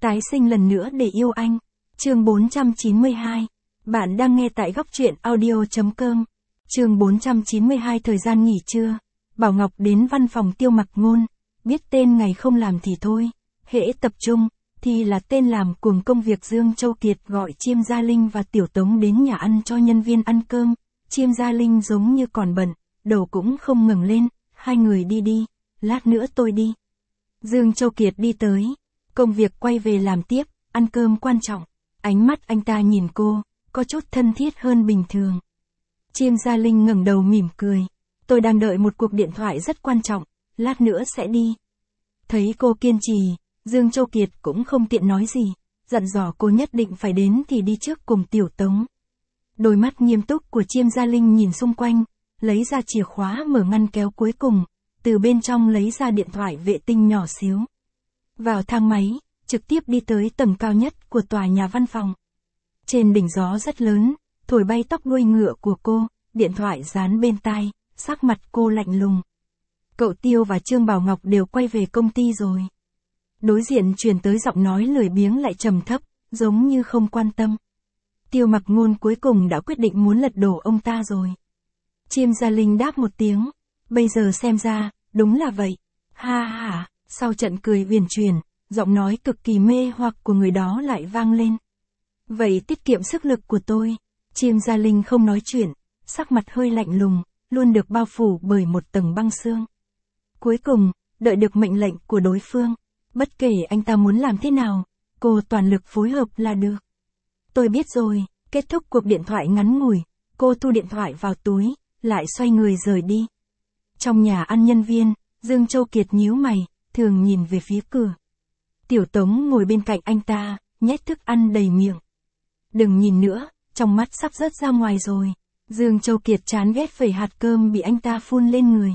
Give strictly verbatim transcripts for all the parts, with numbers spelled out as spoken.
Tái sinh lần nữa để yêu anh. Chương bốn trăm chín mươi hai. Bạn đang nghe tại góc truyện audio chấm com. Chương bốn trăm chín mươi hai. Thời gian nghỉ trưa. Bảo Ngọc đến văn phòng Tiêu Mặc Ngôn. Biết tên ngày không làm thì thôi. Hễ tập trung, thì là tên làm. Cùng công việc Dương Châu Kiệt gọi Chiêm Gia Linh và Tiểu Tống đến nhà ăn cho nhân viên ăn cơm. Chiêm Gia Linh giống như còn bận, đầu cũng không ngẩng lên. Hai người đi đi, lát nữa tôi đi. Dương Châu Kiệt đi tới. Công việc quay về làm tiếp, ăn cơm quan trọng. Ánh mắt anh ta nhìn cô, có chút thân thiết hơn bình thường. Chiêm Gia Linh ngẩng đầu mỉm cười. Tôi đang đợi một cuộc điện thoại rất quan trọng, lát nữa sẽ đi. Thấy cô kiên trì, Dương Châu Kiệt cũng không tiện nói gì, dặn dò cô nhất định phải đến thì đi trước cùng Tiểu Tống. Đôi mắt nghiêm túc của Chiêm Gia Linh nhìn xung quanh, lấy ra chìa khóa mở ngăn kéo cuối cùng, từ bên trong lấy ra điện thoại vệ tinh nhỏ xíu. Vào thang máy, trực tiếp đi tới tầng cao nhất của tòa nhà văn phòng. Trên đỉnh gió rất lớn, thổi bay tóc đuôi ngựa của cô, điện thoại dán bên tai, sắc mặt cô lạnh lùng. Cậu Tiêu và Trương Bảo Ngọc đều quay về công ty rồi. Đối diện truyền tới giọng nói lười biếng lại trầm thấp, giống như không quan tâm. Tiêu Mặc Ngôn cuối cùng đã quyết định muốn lật đổ ông ta rồi. Chiêm Gia Linh đáp một tiếng, bây giờ xem ra, đúng là vậy. Ha ha, sau trận cười uyển chuyển, giọng nói cực kỳ mê hoặc của người đó lại vang lên. Vậy tiết kiệm sức lực của tôi. Chiêm Gia Linh không nói chuyện, sắc mặt hơi lạnh lùng, luôn được bao phủ bởi một tầng băng xương. Cuối cùng, đợi được mệnh lệnh của đối phương, bất kể anh ta muốn làm thế nào, cô toàn lực phối hợp là được. Tôi biết rồi. Kết thúc cuộc điện thoại ngắn ngủi, cô thu điện thoại vào túi, lại xoay người rời đi. Trong nhà ăn nhân viên, Dương Châu Kiệt nhíu mày, thường nhìn về phía cửa. Tiểu Tống ngồi bên cạnh anh ta, nhét thức ăn đầy miệng. Đừng nhìn nữa, trong mắt sắp rớt ra ngoài rồi. Dương Châu Kiệt chán ghét phẩy hạt cơm bị anh ta phun lên người.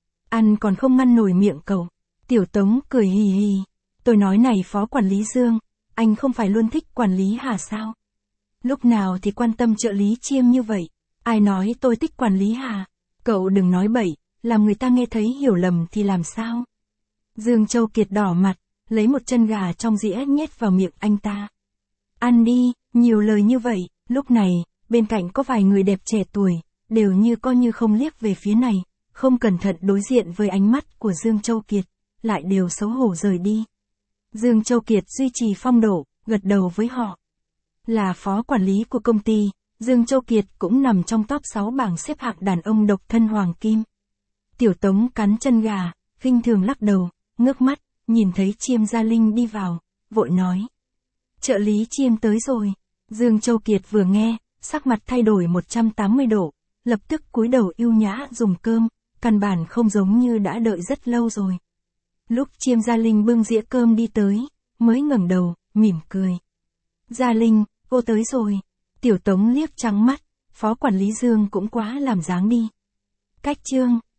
Ăn còn không ngăn nổi miệng cậu. Tiểu Tống cười hì hì. Tôi nói này Phó Quản lý Dương, anh không phải luôn thích quản lý Hà sao? Lúc nào thì quan tâm trợ lý Chiêm như vậy. Ai nói tôi thích quản lý Hà? Cậu đừng nói bậy, làm người ta nghe thấy hiểu lầm thì làm sao? Dương Châu Kiệt đỏ mặt, lấy một chân gà trong dĩa nhét vào miệng anh ta. Ăn đi, nhiều lời như vậy. Lúc này, bên cạnh có vài người đẹp trẻ tuổi, đều như coi như không liếc về phía này, không cẩn thận đối diện với ánh mắt của Dương Châu Kiệt, lại đều xấu hổ rời đi. Dương Châu Kiệt duy trì phong độ, gật đầu với họ. Là phó quản lý của công ty, Dương Châu Kiệt cũng nằm trong top sáu bảng xếp hạng đàn ông độc thân hoàng kim. Tiểu Tống cắn chân gà, khinh thường lắc đầu, ngước mắt, nhìn thấy Chiêm Gia Linh đi vào, vội nói. Trợ lý Chiêm tới rồi. Dương Châu Kiệt vừa nghe, sắc mặt thay đổi một trăm tám mươi độ, lập tức cúi đầu ưu nhã dùng cơm, căn bản không giống như đã đợi rất lâu rồi. Lúc Chiêm Gia Linh bưng dĩa cơm đi tới, mới ngẩng đầu, mỉm cười. Gia Linh, cô tới rồi. Tiểu Tống liếc trắng mắt, phó quản lý Dương cũng quá làm dáng đi. Cách Trương.